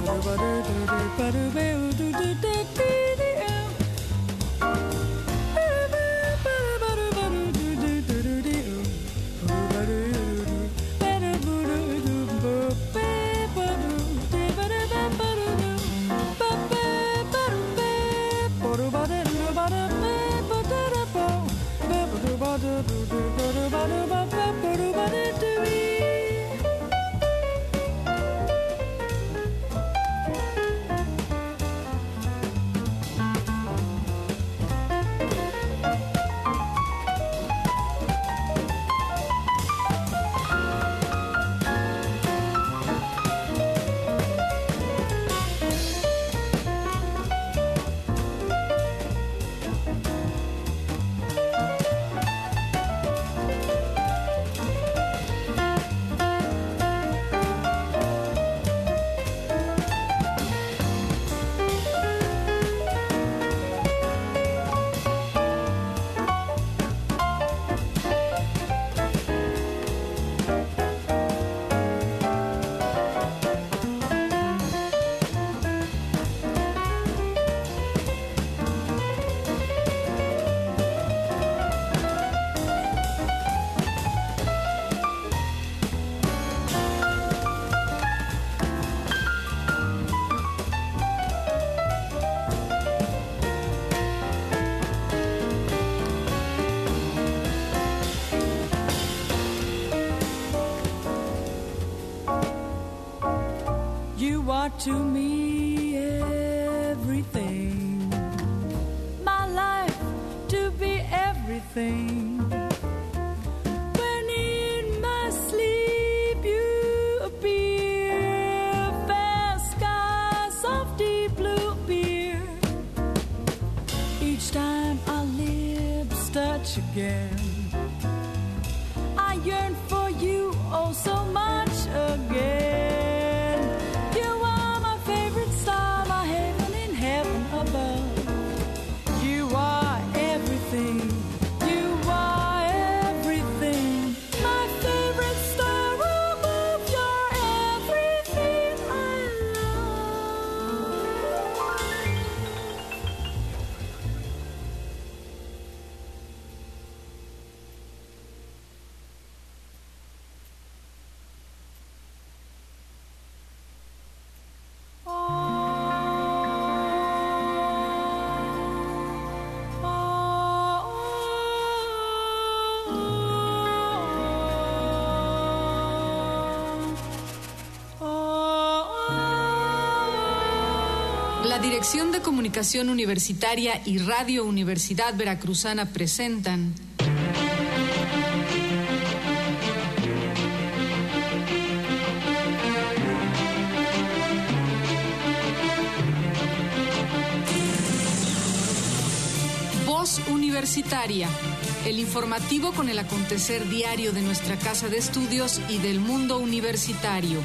To me everything, my life to be everything. When in my sleep you appear, fair sky, soft deep blue beer. Each time our lips touch again, I yearn for you oh so much again. La Dirección de Comunicación Universitaria y Radio Universidad Veracruzana presentan Voz Universitaria, el informativo con el acontecer diario de nuestra casa de estudios y del mundo universitario.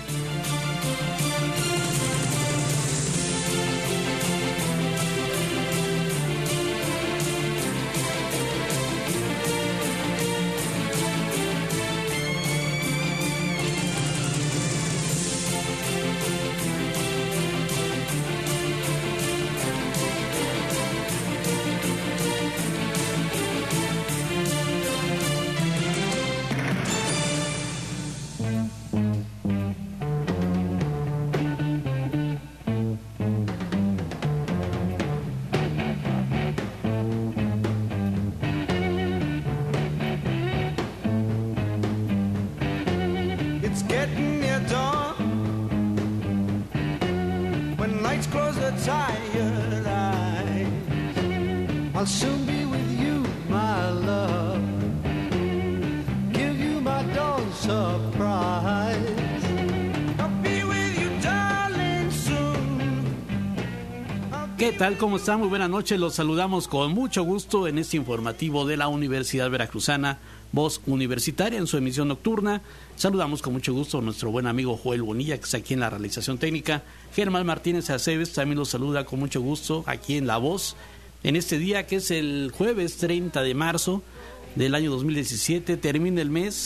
I'll soon be with you, my love. Give you my dawn surprise. I'll be with you, darling, soon. ¿Qué tal? ¿Cómo están? Muy buenas noches. Los saludamos con mucho gusto en este informativo de la Universidad Veracruzana, Voz Universitaria, en su emisión nocturna. Saludamos con mucho gusto a nuestro buen amigo Joel Bonilla, que está aquí en la realización técnica. Germán Martínez Aceves también los saluda con mucho gusto aquí en La Voz, en este día que es el jueves 30 de marzo del año 2017. Termina el mes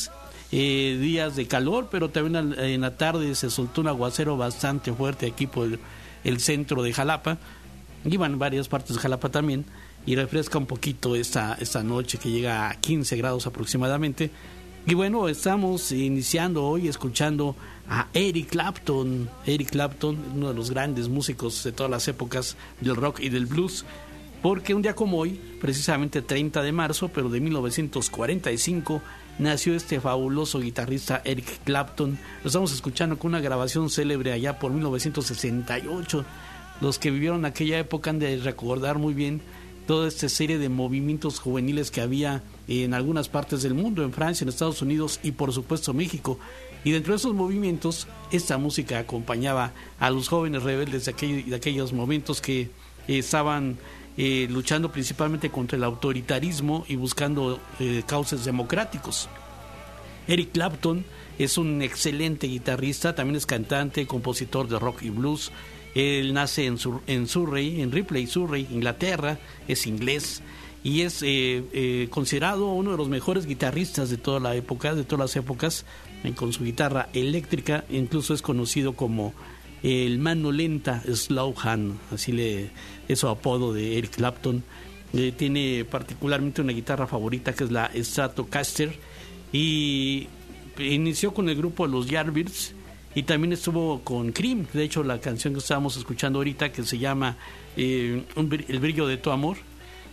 días de calor, pero también en la tarde se soltó un aguacero bastante fuerte aquí por el centro de Jalapa, y van varias partes de Jalapa también, y refresca un poquito esta noche que llega a 15 grados aproximadamente. Y bueno, estamos iniciando hoy escuchando a Eric Clapton, uno de los grandes músicos de todas las épocas del rock y del blues, porque un día como hoy, precisamente 30 de marzo, pero de 1945, nació este fabuloso guitarrista Eric Clapton. Lo estamos escuchando con una grabación célebre allá por 1968. Los que vivieron aquella época han de recordar muy bien toda esta serie de movimientos juveniles que había en algunas partes del mundo, en Francia, en Estados Unidos y por supuesto México. Y dentro de esos movimientos, esta música acompañaba a los jóvenes rebeldes de aquellos momentos que estaban luchando principalmente contra el autoritarismo y buscando cauces democráticos. Eric Clapton es un excelente guitarrista, también es cantante, compositor de rock y blues. Él nace en Surrey, en Ripley, Surrey, Inglaterra, es inglés y es considerado uno de los mejores guitarristas de toda la época, de todas las épocas, con su guitarra eléctrica. Incluso es conocido como el mano lenta, slow hand, es su apodo de Eric Clapton. Tiene particularmente una guitarra favorita que es la Stratocaster, y inició con el grupo de los Yardbirds y también estuvo con Cream. De hecho, la canción que estábamos escuchando ahorita, que se llama El brillo de tu amor,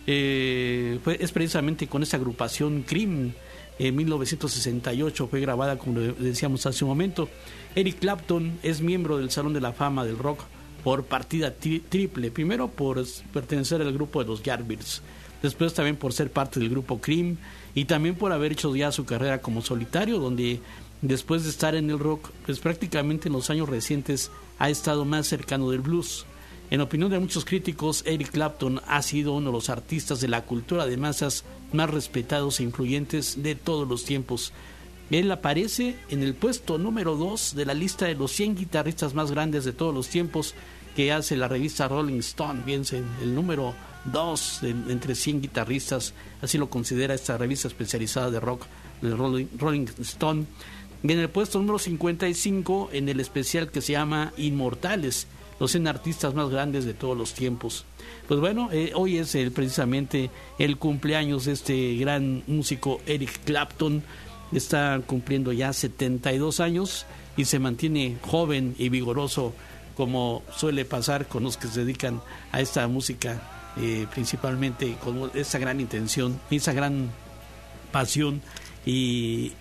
es precisamente con esta agrupación Cream. En 1968 fue grabada, como decíamos hace un momento. Eric Clapton es miembro del Salón de la Fama del Rock por partida triple. Primero por pertenecer al grupo de los Yardbirds, después también por ser parte del grupo Cream, y también por haber hecho ya su carrera como solitario, donde después de estar en el rock, pues prácticamente en los años recientes ha estado más cercano del blues. En opinión de muchos críticos, Eric Clapton ha sido uno de los artistas de la cultura de masas más respetados e influyentes de todos los tiempos. Él aparece en el puesto número 2 de la lista de los 100 guitarristas más grandes de todos los tiempos que hace la revista Rolling Stone. Fíjense, el número 2 entre 100 guitarristas, así lo considera esta revista especializada de rock, de Rolling Stone. Y en el puesto número 55, en el especial que se llama Inmortales, los 100 artistas más grandes de todos los tiempos. Pues bueno, hoy es precisamente el cumpleaños de este gran músico Eric Clapton. Está cumpliendo ya 72 años y se mantiene joven y vigoroso, como suele pasar con los que se dedican a esta música, principalmente con esa gran intención, esa gran pasión y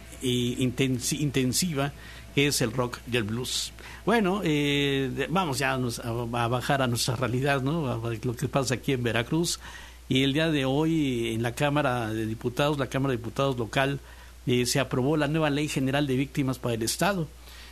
intensiva que es el rock y el blues. Bueno, vamos ya a bajar a nuestra realidad, ¿no? A lo que pasa aquí en Veracruz. Y el día de hoy en la Cámara de Diputados local, se aprobó la nueva Ley General de Víctimas para el Estado.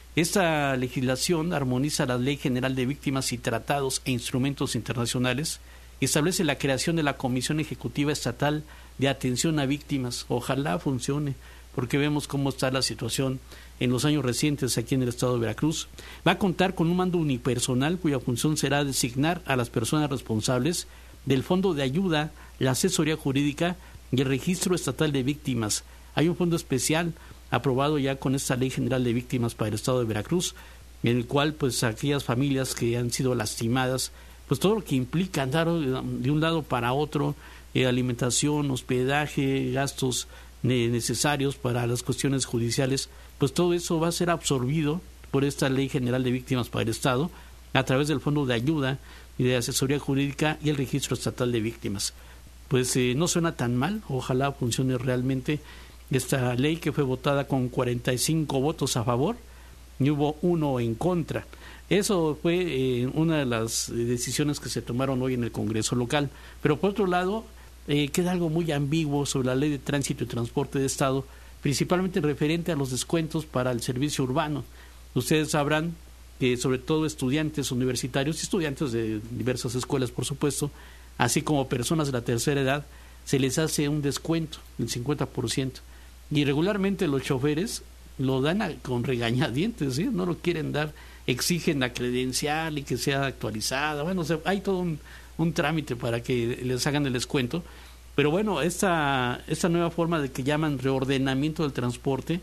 Esta legislación armoniza la Ley General de Víctimas y Tratados e Instrumentos Internacionales y establece la creación de la Comisión Ejecutiva Estatal de Atención a Víctimas. Ojalá funcione, porque vemos cómo está la situación en los años recientes aquí en el estado de Veracruz. Va a contar con un mando unipersonal cuya función será designar a las personas responsables del Fondo de Ayuda, la asesoría jurídica y el registro estatal de víctimas. Hay un fondo especial aprobado ya con esta Ley General de Víctimas para el estado de Veracruz, en el cual pues aquellas familias que han sido lastimadas, pues todo lo que implica andar de un lado para otro, alimentación, hospedaje, gastos necesarios para las cuestiones judiciales, pues todo eso va a ser absorbido por esta Ley General de Víctimas para el Estado a través del Fondo de Ayuda y de Asesoría Jurídica y el Registro Estatal de Víctimas. Pues no suena tan mal, ojalá funcione realmente esta ley, que fue votada con 45 votos a favor y hubo 1 en contra. Eso fue una de las decisiones que se tomaron hoy en el Congreso local. Pero por otro lado, queda algo muy ambiguo sobre la Ley de Tránsito y Transporte de Estado, principalmente referente a los descuentos para el servicio urbano. Ustedes sabrán que sobre todo estudiantes universitarios y estudiantes de diversas escuelas, por supuesto, así como personas de la tercera edad, se les hace un descuento del 50%. Y regularmente los choferes lo dan con regañadientes, ¿sí? No lo quieren dar, exigen la credencial y que sea actualizada. Bueno, hay todo un trámite para que les hagan el descuento. Pero bueno, esta nueva forma de que llaman reordenamiento del transporte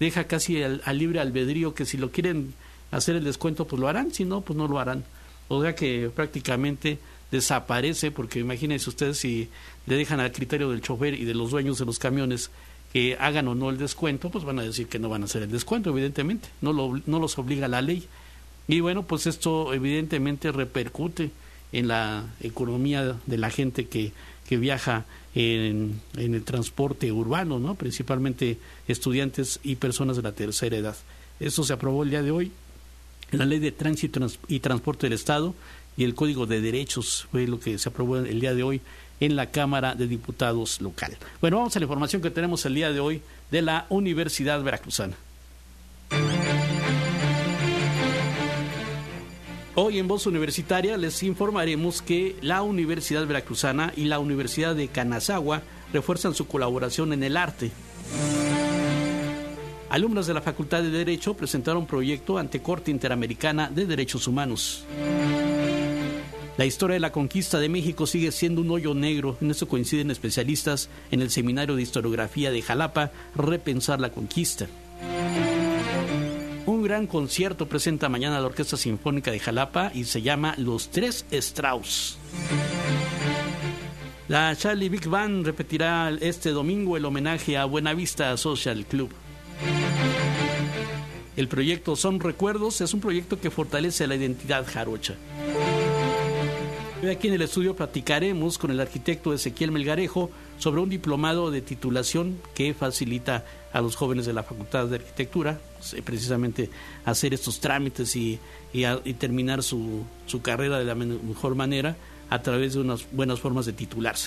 deja casi al libre albedrío, que si lo quieren hacer el descuento, pues lo harán, si no, pues no lo harán. O sea que prácticamente desaparece, porque imagínense ustedes si le dejan al criterio del chofer y de los dueños de los camiones que hagan o no el descuento, pues van a decir que no van a hacer el descuento, evidentemente, no los obliga la ley. Y bueno, pues esto evidentemente repercute en la economía de la gente que viaja en el transporte urbano, ¿no? Principalmente estudiantes y personas de la tercera edad. Esto se aprobó el día de hoy en la Ley de Tránsito y Transporte del Estado, y el Código de Derechos fue lo que se aprobó el día de hoy en la Cámara de Diputados local. Bueno, vamos a la información que tenemos el día de hoy de la Universidad Veracruzana. Hoy en Voz Universitaria les informaremos que la Universidad Veracruzana y la Universidad de Canazagua refuerzan su colaboración en el arte. Alumnos de la Facultad de Derecho presentaron un proyecto ante Corte Interamericana de Derechos Humanos. La historia de la conquista de México sigue siendo un hoyo negro. En esto coinciden especialistas en el Seminario de Historiografía de Jalapa, Repensar la Conquista. Un gran concierto presenta mañana la Orquesta Sinfónica de Jalapa y se llama Los Tres Strauss. La Charlie Big Band repetirá este domingo el homenaje a Buenavista Social Club. El proyecto Son Recuerdos es un proyecto que fortalece la identidad jarocha. Hoy aquí en el estudio platicaremos con el arquitecto Ezequiel Melgarejo sobre un diplomado de titulación que facilita a los jóvenes de la Facultad de Arquitectura precisamente hacer estos trámites y terminar su carrera de la mejor manera a través de unas buenas formas de titularse.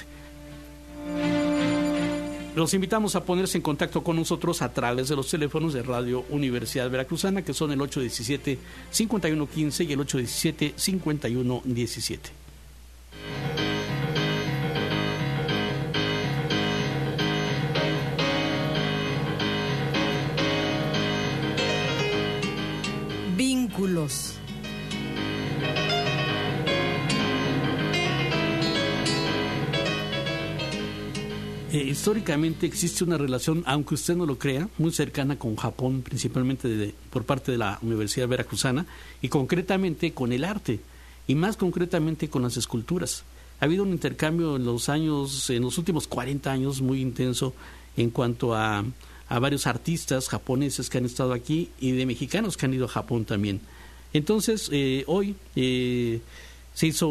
Los invitamos a ponerse en contacto con nosotros a través de los teléfonos de Radio Universidad Veracruzana, que son el 817-5115 y el 817-5117. Vínculos. Históricamente existe una relación, aunque usted no lo crea, muy cercana con Japón, principalmente por parte de la Universidad Veracruzana, y concretamente con el arte, y más concretamente con las esculturas. Ha habido un intercambio en los últimos 40 años muy intenso en cuanto a varios artistas japoneses que han estado aquí y de mexicanos que han ido a Japón también. Entonces, hoy se hizo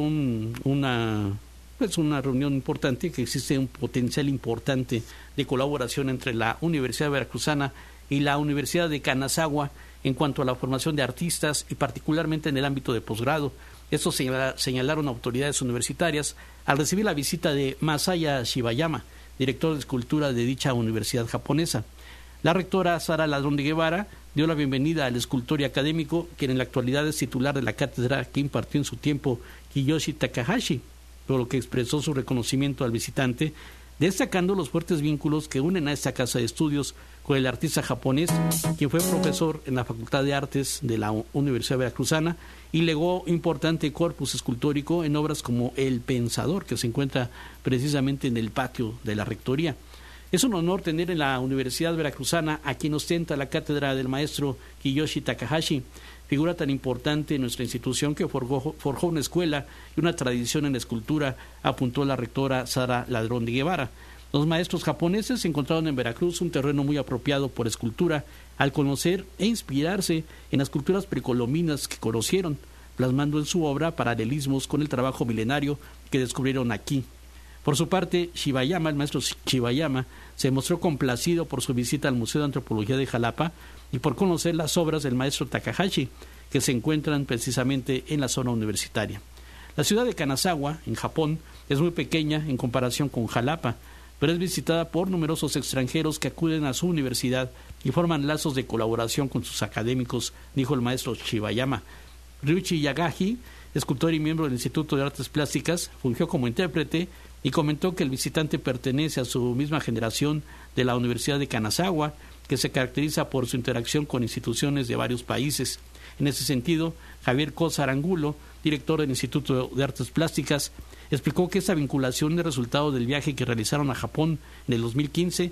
una reunión importante, que existe un potencial importante de colaboración entre la Universidad Veracruzana y la Universidad de Canazagua en cuanto a la formación de artistas y particularmente en el ámbito de posgrado. Esto señalaron autoridades universitarias al recibir la visita de Masaya Shibayama, director de escultura de dicha universidad japonesa. La rectora Sara Ladrón de Guevara dio la bienvenida al escultor y académico, quien en la actualidad es titular de la cátedra que impartió en su tiempo Kiyoshi Takahashi, por lo que expresó su reconocimiento al visitante, destacando los fuertes vínculos que unen a esta casa de estudios con el artista japonés, quien fue profesor en la Facultad de Artes de la Universidad Veracruzana y legó importante corpus escultórico en obras como El Pensador, que se encuentra precisamente en el patio de la Rectoría. Es un honor tener en la Universidad Veracruzana a quien ostenta la cátedra del maestro Kiyoshi Takahashi, figura tan importante en nuestra institución que forjó una escuela y una tradición en la escultura, apuntó la rectora Sara Ladrón de Guevara. Los maestros japoneses encontraron en Veracruz un terreno muy apropiado por escultura al conocer e inspirarse en las culturas precolombinas que conocieron, plasmando en su obra paralelismos con el trabajo milenario que descubrieron aquí. Por su parte, Shibayama, el maestro Shibayama, se mostró complacido por su visita al Museo de Antropología de Jalapa y por conocer las obras del maestro Takahashi, que se encuentran precisamente en la zona universitaria. La ciudad de Kanazawa, en Japón, es muy pequeña en comparación con Jalapa, pero es visitada por numerosos extranjeros que acuden a su universidad y forman lazos de colaboración con sus académicos, dijo el maestro Shibayama. Ryuichi Yagagi, escultor y miembro del Instituto de Artes Plásticas, fungió como intérprete y comentó que el visitante pertenece a su misma generación de la Universidad de Kanazawa, que se caracteriza por su interacción con instituciones de varios países. En ese sentido, Javier Cosa Arangulo, director del Instituto de Artes Plásticas, explicó que esta vinculación es resultado del viaje que realizaron a Japón en el 2015,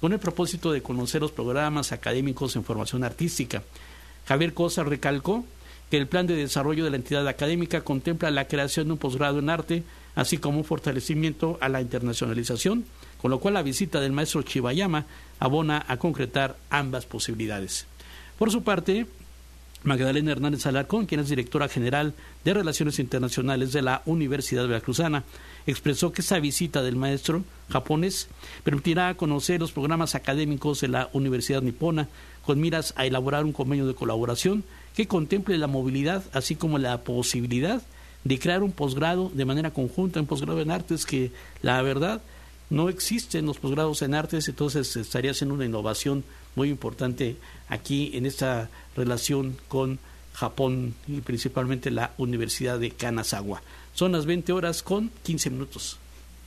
con el propósito de conocer los programas académicos en formación artística. Javier Cosa recalcó que el plan de desarrollo de la entidad académica contempla la creación de un posgrado en arte, así como un fortalecimiento a la internacionalización, con lo cual la visita del maestro Chibayama abona a concretar ambas posibilidades. Por su parte, Magdalena Hernández Alarcón, quien es directora general de Relaciones Internacionales de la Universidad Veracruzana, expresó que esa visita del maestro japonés permitirá conocer los programas académicos de la Universidad Nipona, con miras a elaborar un convenio de colaboración que contemple la movilidad, así como la posibilidad de crear un posgrado de manera conjunta, un posgrado en artes que, la verdad, no existen los posgrados en artes, entonces estaría siendo una innovación muy importante aquí en esta relación con Japón y principalmente la Universidad de Kanazawa. Son las 20:15.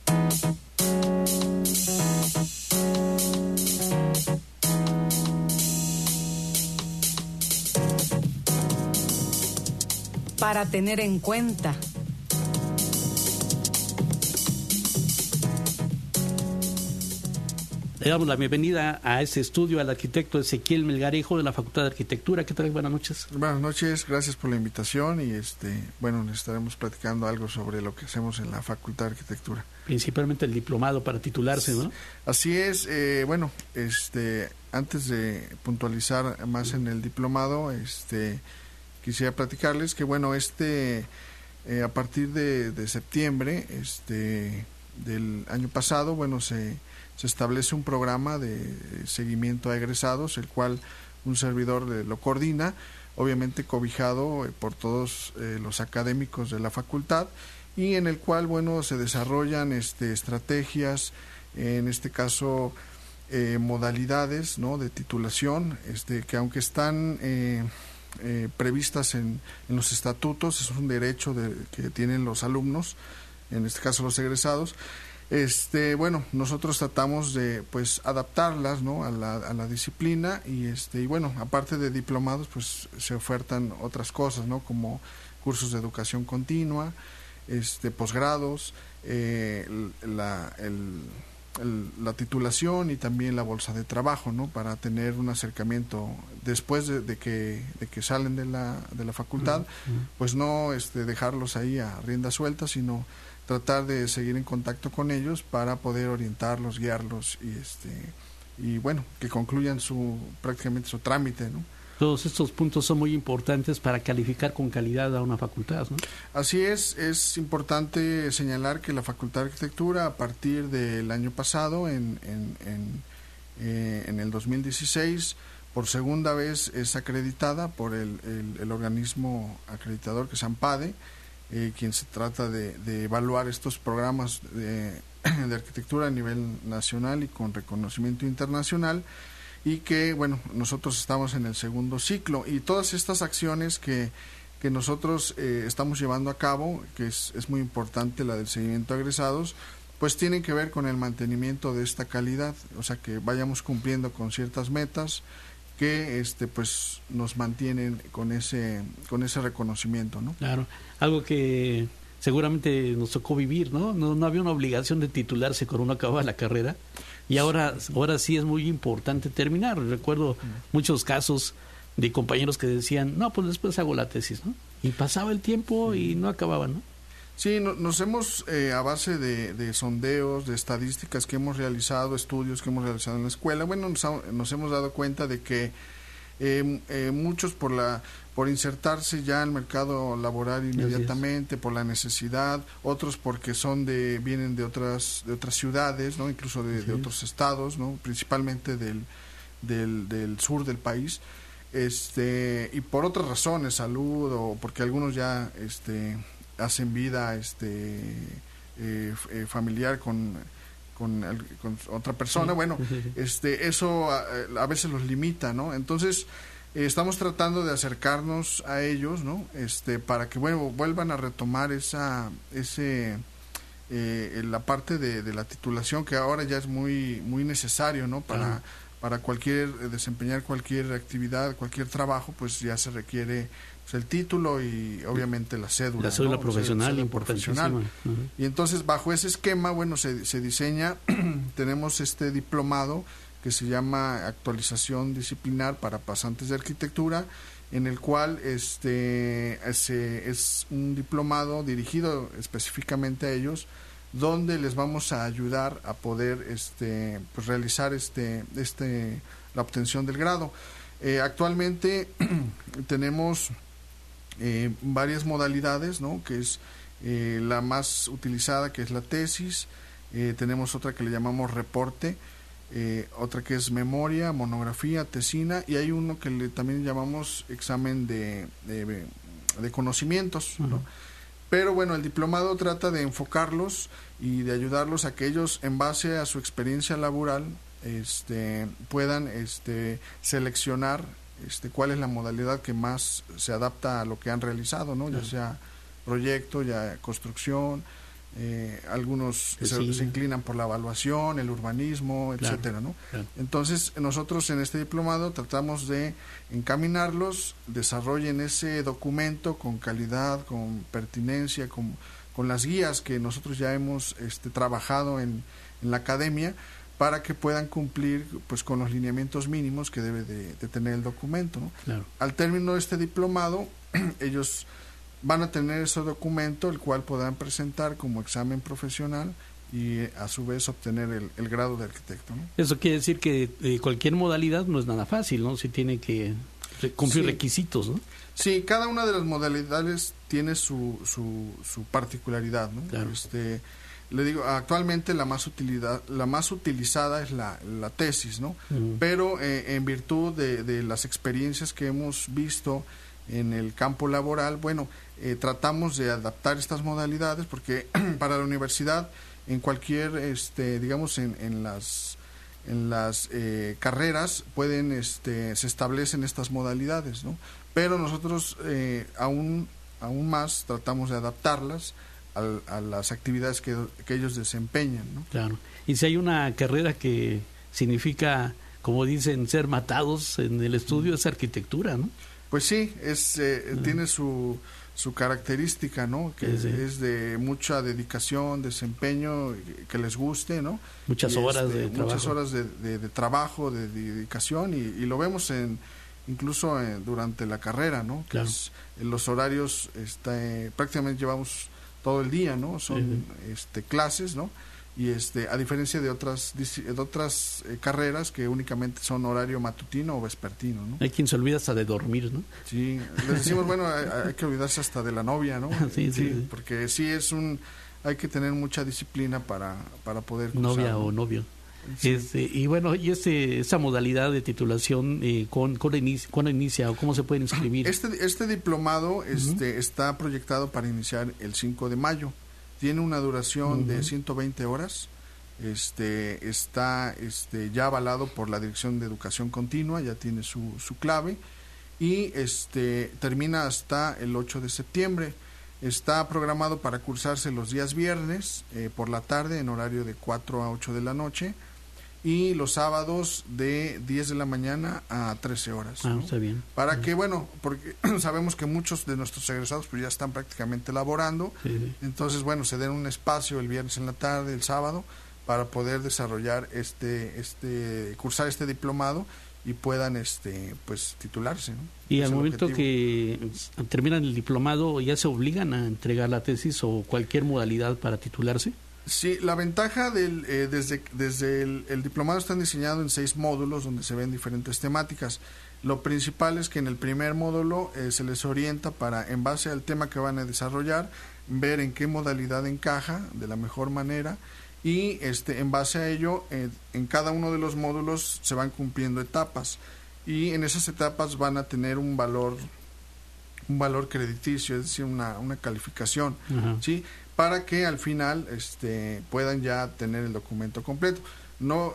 Para tener en cuenta. Le damos la bienvenida a este estudio al arquitecto Ezequiel Melgarejo de la Facultad de Arquitectura. ¿Qué tal? Buenas noches. Buenas noches, gracias por la invitación y les estaremos platicando algo sobre lo que hacemos en la Facultad de Arquitectura. Principalmente el diplomado para titularse, ¿no? Así es, antes de puntualizar más en el diplomado, quisiera platicarles que a partir de septiembre del año pasado, se establece un programa de seguimiento a egresados, el cual un servidor lo coordina, obviamente cobijado por todos los académicos de la facultad, y en el cual se desarrollan estrategias, en este caso modalidades, ¿no?, de titulación, que aunque están previstas en los estatutos, es un derecho que tienen los alumnos, en este caso los egresados. Nosotros tratamos de adaptarlas, ¿no?, a la disciplina y aparte de diplomados, se ofertan otras cosas, ¿no?, como cursos de educación continua, posgrados, la titulación y también la bolsa de trabajo, ¿no?, para tener un acercamiento después de que salen de la facultad, no dejarlos ahí a rienda suelta, sino tratar de seguir en contacto con ellos para poder orientarlos, guiarlos y que concluyan prácticamente su trámite, ¿no? Todos estos puntos son muy importantes para calificar con calidad a una facultad, ¿no? Así es importante señalar que la Facultad de Arquitectura, a partir del año pasado, en el 2016, por segunda vez es acreditada por el organismo acreditador que es AMPADE, quien se trata de evaluar estos programas de arquitectura a nivel nacional y con reconocimiento internacional, y que nosotros estamos en el segundo ciclo, y todas estas acciones que nosotros estamos llevando a cabo, que es muy importante, la del seguimiento a egresados, tienen que ver con el mantenimiento de esta calidad, o sea, que vayamos cumpliendo con ciertas metas que nos mantienen con ese reconocimiento, ¿no? Claro, algo que seguramente nos tocó vivir, ¿no? No había una obligación de titularse cuando uno acababa la carrera, y ahora sí es muy importante terminar. Recuerdo muchos casos de compañeros que decían, no, pues después hago la tesis, ¿no? Y pasaba el tiempo y no acababan, ¿no? Sí, nos hemos, a base de sondeos, de estadísticas que hemos realizado, estudios que hemos realizado en la escuela, nos hemos dado cuenta de que muchos por insertarse ya al mercado laboral inmediatamente, por la necesidad, otros porque vienen de otras ciudades, ¿no?, incluso de otros estados, ¿no?, principalmente del sur del país, y por otras razones, salud, o porque algunos ya hacen vida familiar con otra persona, eso a veces los limita, ¿no? Entonces estamos tratando de acercarnos a ellos, ¿no?, para que vuelvan a retomar la parte de la titulación, que ahora ya es muy muy necesario, ¿no?, para desempeñar cualquier actividad, cualquier trabajo, ya se requiere el título y obviamente la cédula. La cédula, ¿no?, profesional, importantísima. Y entonces, bajo ese esquema, se diseña, tenemos este diplomado que se llama Actualización Disciplinar para Pasantes de Arquitectura, en el cual es un diplomado dirigido específicamente a ellos, donde les vamos a ayudar a poder pues realizar la obtención del grado. Actualmente tenemos varias modalidades, ¿no? Que es la más utilizada, que es la tesis. Tenemos otra que le llamamos reporte, otra que es memoria, monografía, tesina, y hay uno que también llamamos examen de conocimientos, ¿no? Pero bueno, el diplomado trata de enfocarlos y de ayudarlos a que ellos, en base a su experiencia laboral, puedan seleccionar cuál es la modalidad que más se adapta a lo que han realizado, ¿no? Ya sea proyecto, ya construcción, algunos se inclinan por la evaluación, el urbanismo, etcétera, ¿no? Entonces, nosotros en este diplomado tratamos de encaminarlos, desarrollen ese documento con calidad, con pertinencia, con las guías que nosotros ya hemos trabajado en la academia, para que puedan cumplir pues con los lineamientos mínimos que debe de tener el documento, ¿no? Claro. Al término de este diplomado, ellos van a tener ese documento, el cual podrán presentar como examen profesional y a su vez obtener el grado de arquitecto, ¿no? Eso quiere decir que cualquier modalidad no es nada fácil, ¿no? Si tiene que cumplir requisitos, ¿no? Sí, cada una de las modalidades tiene su particularidad, ¿no? Claro. Le digo, actualmente la más utilizada es la tesis, ¿no? Pero en virtud de las experiencias que hemos visto en el campo laboral, bueno, tratamos de adaptar estas modalidades, porque para la universidad, en cualquier, digamos, en las carreras pueden, se establecen estas modalidades, ¿no? Pero nosotros aún más tratamos de adaptarlas a las actividades que ellos desempeñan, ¿no? Claro. Y si hay una carrera que significa, como dicen, ser matados en el estudio, es arquitectura, ¿no? Pues sí, tiene su característica, ¿no? Que es de mucha dedicación, desempeño, que les guste, ¿no? Muchas horas de trabajo. Muchas horas de trabajo, de dedicación, y lo vemos incluso durante la carrera, ¿no? Que claro. En los horarios prácticamente llevamos todo el día, ¿no? Son clases, ¿no? Y a diferencia de otras carreras que únicamente son horario matutino o vespertino, ¿no? Hay quien se olvida hasta de dormir, ¿no? Sí, les decimos, bueno, hay que olvidarse hasta de la novia, ¿no? Sí, porque sí hay que tener mucha disciplina para poder cursar, novia, ¿no? O novio. Sí. Y bueno, y esa modalidad de titulación, ¿cuándo inicia o cómo se pueden inscribir? Este diplomado está proyectado para iniciar el 5 de mayo. Tiene una duración de 120 horas. Está ya avalado por la Dirección de Educación Continua, ya tiene su clave, y termina hasta el 8 de septiembre. Está programado para cursarse los días viernes por la tarde en horario de 4 a 8 de la noche, y los sábados de 10 de la mañana a 13 horas. ¿No? Está bien. Para que, bueno, porque sabemos que muchos de nuestros egresados pues ya están prácticamente laborando, entonces, bueno, se den un espacio el viernes en la tarde, el sábado, para poder desarrollar cursar este diplomado y puedan pues titularse, ¿no? Y al momento que terminan el diplomado, ¿ya se obligan a entregar la tesis o cualquier modalidad para titularse? Sí, la ventaja desde el diplomado están diseñados en 6 módulos donde se ven diferentes temáticas. Lo principal es que en el primer módulo se les orienta para, en base al tema que van a desarrollar, ver en qué modalidad encaja de la mejor manera, y en base a ello, en cada uno de los módulos se van cumpliendo etapas, y en esas etapas van a tener un valor crediticio, es decir, una calificación, ¿sí? Para que al final puedan ya tener el documento completo. No,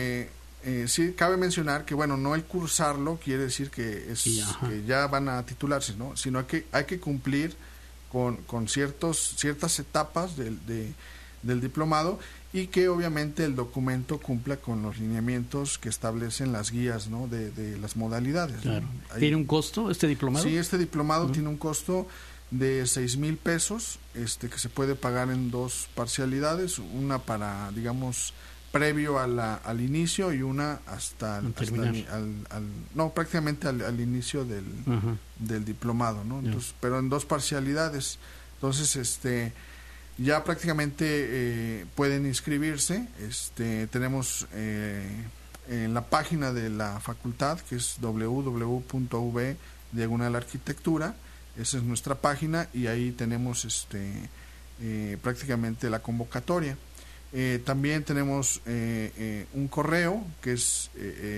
sí cabe mencionar que, bueno, no el cursarlo quiere decir que ya van a titularse, ¿no? Sino que hay que cumplir con ciertas etapas del diplomado, y que obviamente el documento cumpla con los lineamientos que establecen las guías, ¿no? de las modalidades. Claro. ¿No? ¿Tiene un costo este diplomado? Sí, este diplomado tiene un costo de 6,000 pesos, que se puede pagar en 2 parcialidades, una para, digamos, previo al inicio y una hasta prácticamente al inicio del diplomado, ¿no? Entonces, pero en 2 parcialidades. Entonces, ya prácticamente pueden inscribirse. Tenemos en la página de la facultad, que es www.uv/arquitectura. Esa es nuestra página y ahí tenemos prácticamente la convocatoria. También tenemos un correo que es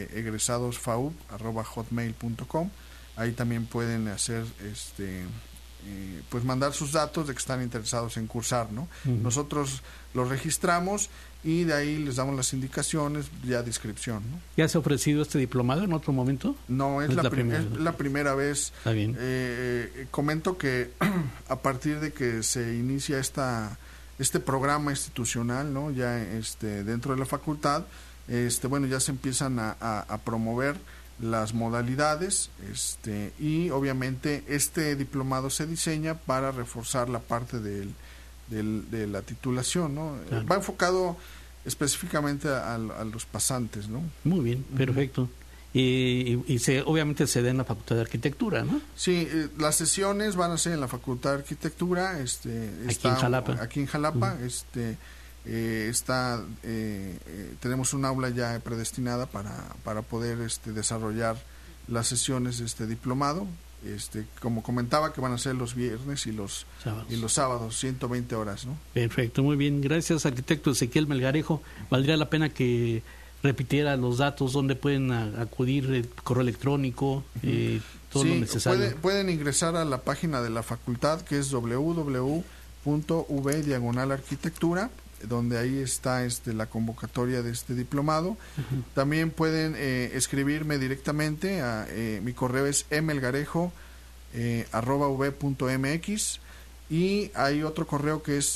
egresadosfaub@hotmail.com. Ahí también pueden hacer pues mandar sus datos de que están interesados en cursar, ¿no? Nosotros los registramos y de ahí les damos las indicaciones ya de inscripción, ¿no? ¿Ya se ha ofrecido este diplomado en otro momento? No, es la primera vez. Está bien. Comento que a partir de que se inicia este programa institucional, ¿no? Ya dentro de la facultad, bueno, ya se empiezan a promover las modalidades, y obviamente este diplomado se diseña para reforzar la parte de la titulación, ¿no? Claro. Va enfocado específicamente a los pasantes, ¿no? Muy bien, perfecto. Y obviamente se da en la Facultad de Arquitectura, ¿no? Sí, las sesiones van a ser en la Facultad de Arquitectura, aquí en Jalapa, tenemos un aula ya predestinada para poder desarrollar las sesiones de este diplomado, como comentaba, que van a ser los viernes y los sábados, 120 horas, ¿no? Perfecto, muy bien, gracias, arquitecto Ezequiel Melgarejo. Valdría la pena que repitiera los datos donde pueden acudir, el correo electrónico, todo lo necesario. Pueden ingresar a la página de la facultad, que es www.uv/arquitectura, donde ahí está la convocatoria de este diplomado. También pueden escribirme directamente a mi correo es emelgarejo@uv.mx, y hay otro correo que es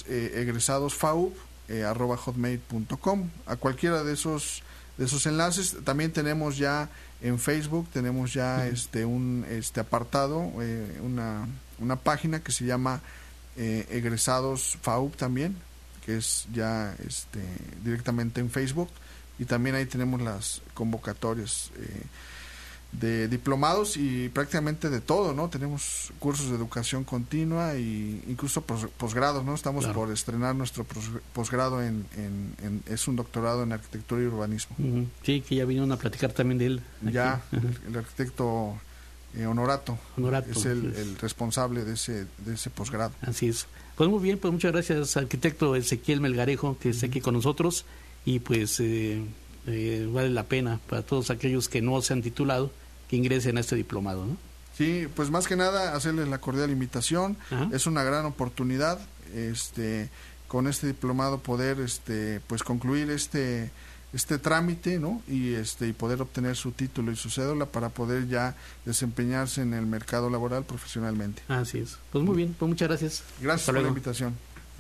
egresadosfaub@hotmail.com. A cualquiera de esos enlaces. También tenemos ya en Facebook, tenemos ya un apartado, una página que se llama Egresados FAUB también, que es ya directamente en Facebook, y también ahí tenemos las convocatorias de diplomados y prácticamente de todo, ¿no? Tenemos cursos de educación continua e incluso posgrados, ¿no? Estamos por estrenar nuestro posgrado es un doctorado en arquitectura y urbanismo. Sí, que ya vinieron a platicar también de él. Ya, el arquitecto Honorato es el responsable de ese posgrado. Así es. Pues muy bien, pues muchas gracias, arquitecto Ezequiel Melgarejo, que está aquí con nosotros, y pues vale la pena para todos aquellos que no se han titulado que ingresen a este diplomado, ¿no? Sí, pues más que nada hacerles la cordial invitación. Es una gran oportunidad con este diplomado poder pues concluir este trámite, ¿no? Y poder obtener su título y su cédula para poder ya desempeñarse en el mercado laboral profesionalmente. Así es. Pues muy bien, pues muchas gracias. Gracias por la invitación.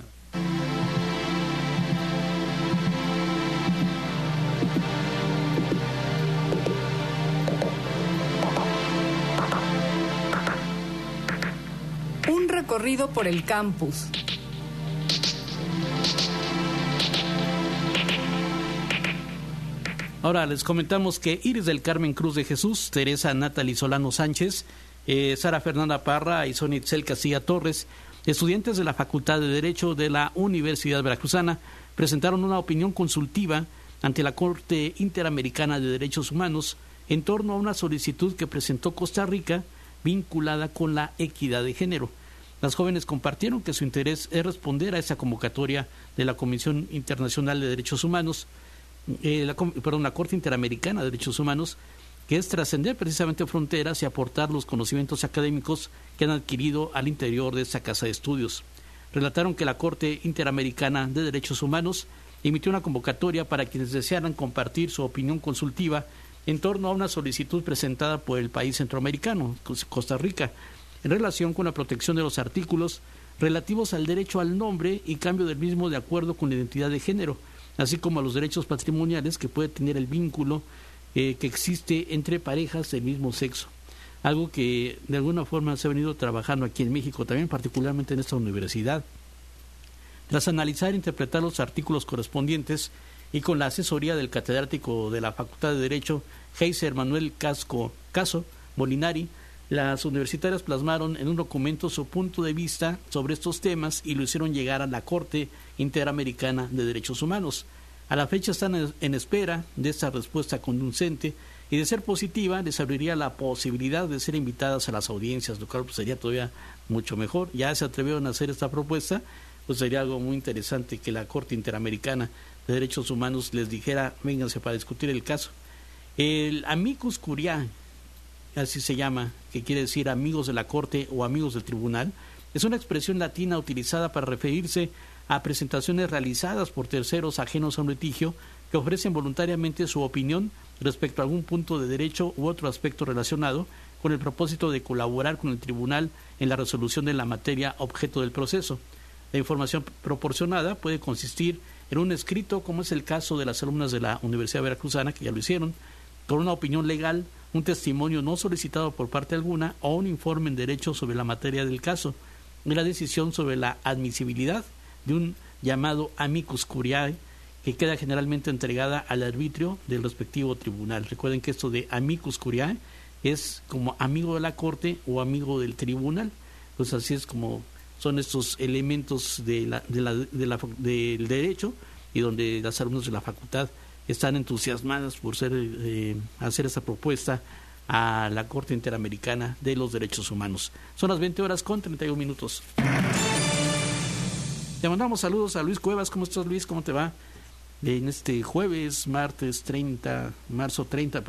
Un recorrido por el campus. Ahora les comentamos que Iris del Carmen Cruz de Jesús, Teresa Natalie Solano Sánchez, Sara Fernanda Parra y Sonia Itzel Castilla Torres, estudiantes de la Facultad de Derecho de la Universidad Veracruzana, presentaron una opinión consultiva ante la Corte Interamericana de Derechos Humanos en torno a una solicitud que presentó Costa Rica vinculada con la equidad de género. Las jóvenes compartieron que su interés es responder a esa convocatoria de la Comisión Internacional de Derechos Humanos, la Corte Interamericana de Derechos Humanos, que es trascender precisamente fronteras y aportar los conocimientos académicos que han adquirido al interior de esta casa de estudios. Relataron que la Corte Interamericana de Derechos Humanos emitió una convocatoria para quienes desearan compartir su opinión consultiva en torno a una solicitud presentada por el país centroamericano, Costa Rica, en relación con la protección de los artículos relativos al derecho al nombre y cambio del mismo de acuerdo con la identidad de género, así como a los derechos patrimoniales que puede tener el vínculo que existe entre parejas del mismo sexo. Algo que de alguna forma se ha venido trabajando aquí en México también, particularmente en esta universidad. Tras analizar e interpretar los artículos correspondientes, y con la asesoría del catedrático de la Facultad de Derecho, Heiser Manuel Caso Molinari, las universitarias plasmaron en un documento su punto de vista sobre estos temas y lo hicieron llegar a la Corte Interamericana de Derechos Humanos. A la fecha están en espera de esta respuesta convincente y, de ser positiva, les abriría la posibilidad de ser invitadas a las audiencias, lo cual pues, sería todavía mucho mejor. Ya se atrevieron a hacer esta propuesta, pues sería algo muy interesante que la Corte Interamericana de Derechos Humanos les dijera, vénganse para discutir el caso. El amicus curiae, así se llama, que quiere decir amigos de la Corte o amigos del Tribunal, es una expresión latina utilizada para referirse a presentaciones realizadas por terceros ajenos a un litigio que ofrecen voluntariamente su opinión respecto a algún punto de derecho u otro aspecto relacionado con el propósito de colaborar con el tribunal en la resolución de la materia objeto del proceso. La información proporcionada puede consistir en un escrito, como es el caso de las alumnas de la Universidad Veracruzana, que ya lo hicieron, con una opinión legal, un testimonio no solicitado por parte alguna o un informe en derecho sobre la materia del caso, y la decisión sobre la admisibilidad de un llamado amicus curiae, que queda generalmente entregada al arbitrio del respectivo tribunal. Recuerden que esto de amicus curiae es como amigo de la Corte o amigo del tribunal. Pues así es como son estos elementos del derecho, y donde las alumnas de la facultad están entusiasmadas por hacer esa propuesta a la Corte Interamericana de los Derechos Humanos. Son las 20:31. Te mandamos saludos a Luis Cuevas. ¿Cómo estás, Luis? ¿Cómo te va? En este jueves, marzo 30.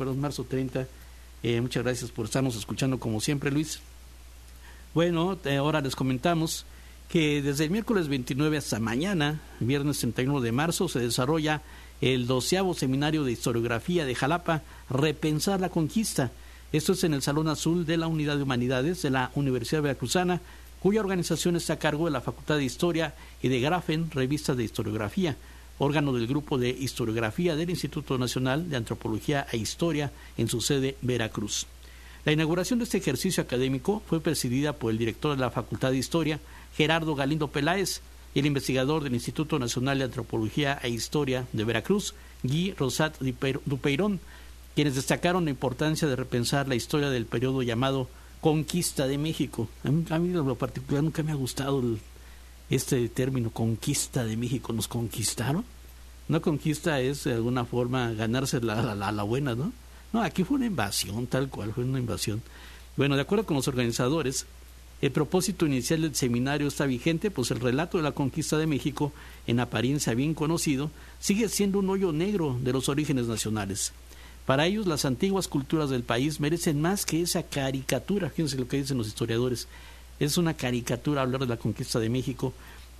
Muchas gracias por estarnos escuchando como siempre, Luis. Bueno, ahora les comentamos que desde el miércoles 29 hasta mañana, viernes 31 de marzo, se desarrolla el 12º Seminario de Historiografía de Jalapa, Repensar la Conquista. Esto es en el Salón Azul de la Unidad de Humanidades de la Universidad Veracruzana, cuya organización está a cargo de la Facultad de Historia y de Grafen, Revista de Historiografía, órgano del Grupo de Historiografía del Instituto Nacional de Antropología e Historia en su sede Veracruz. La inauguración de este ejercicio académico fue presidida por el director de la Facultad de Historia, Gerardo Galindo Peláez, y el investigador del Instituto Nacional de Antropología e Historia de Veracruz, Guy Rosat Dupeirón, quienes destacaron la importancia de repensar la historia del periodo llamado Conquista de México. A mí en lo particular nunca me ha gustado este término, Conquista de México. ¿Nos conquistaron? Una conquista es de alguna forma ganarse la buena, ¿no? No, aquí fue una invasión, tal cual, fue una invasión. Bueno, de acuerdo con los organizadores, el propósito inicial del seminario está vigente, pues el relato de la conquista de México, en apariencia bien conocido, sigue siendo un hoyo negro de los orígenes nacionales. Para ellos, las antiguas culturas del país merecen más que esa caricatura. Fíjense lo que dicen los historiadores. Es una caricatura hablar de la conquista de México,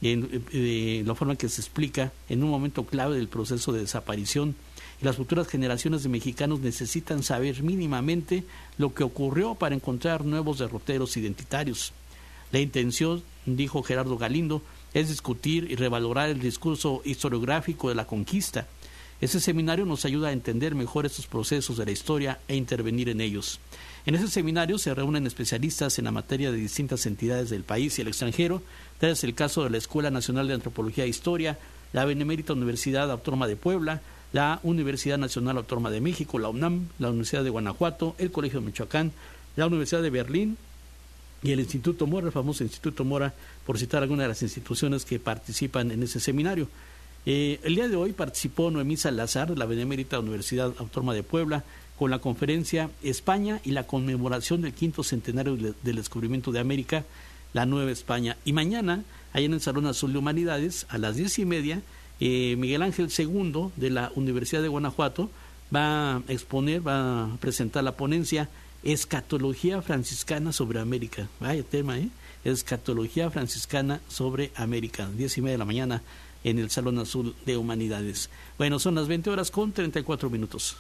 de la forma que se explica en un momento clave del proceso de desaparición. Y las futuras generaciones de mexicanos necesitan saber mínimamente lo que ocurrió para encontrar nuevos derroteros identitarios. La intención, dijo Gerardo Galindo, es discutir y revalorar el discurso historiográfico de la conquista. Ese seminario nos ayuda a entender mejor estos procesos de la historia e intervenir en ellos. En ese seminario se reúnen especialistas en la materia de distintas entidades del país y el extranjero. Tal es el caso de la Escuela Nacional de Antropología e Historia, la Benemérita Universidad Autónoma de Puebla, la Universidad Nacional Autónoma de México, la UNAM, la Universidad de Guanajuato, el Colegio de Michoacán, la Universidad de Berlín y el Instituto Mora, el famoso Instituto Mora, por citar algunas de las instituciones que participan en ese seminario. El día de hoy participó Noemí Salazar de la Benemérita Universidad Autónoma de Puebla con la conferencia España y la conmemoración del 5º centenario del descubrimiento de América, la Nueva España. Y mañana, allá en el Salón Azul de Humanidades, a las 10:30, Miguel Ángel II de la Universidad de Guanajuato va a exponer, va a presentar la ponencia Escatología Franciscana sobre América. Vaya tema, Escatología Franciscana sobre América, 10:30 de la mañana en el Salón Azul de Humanidades. Bueno, son las 20:34.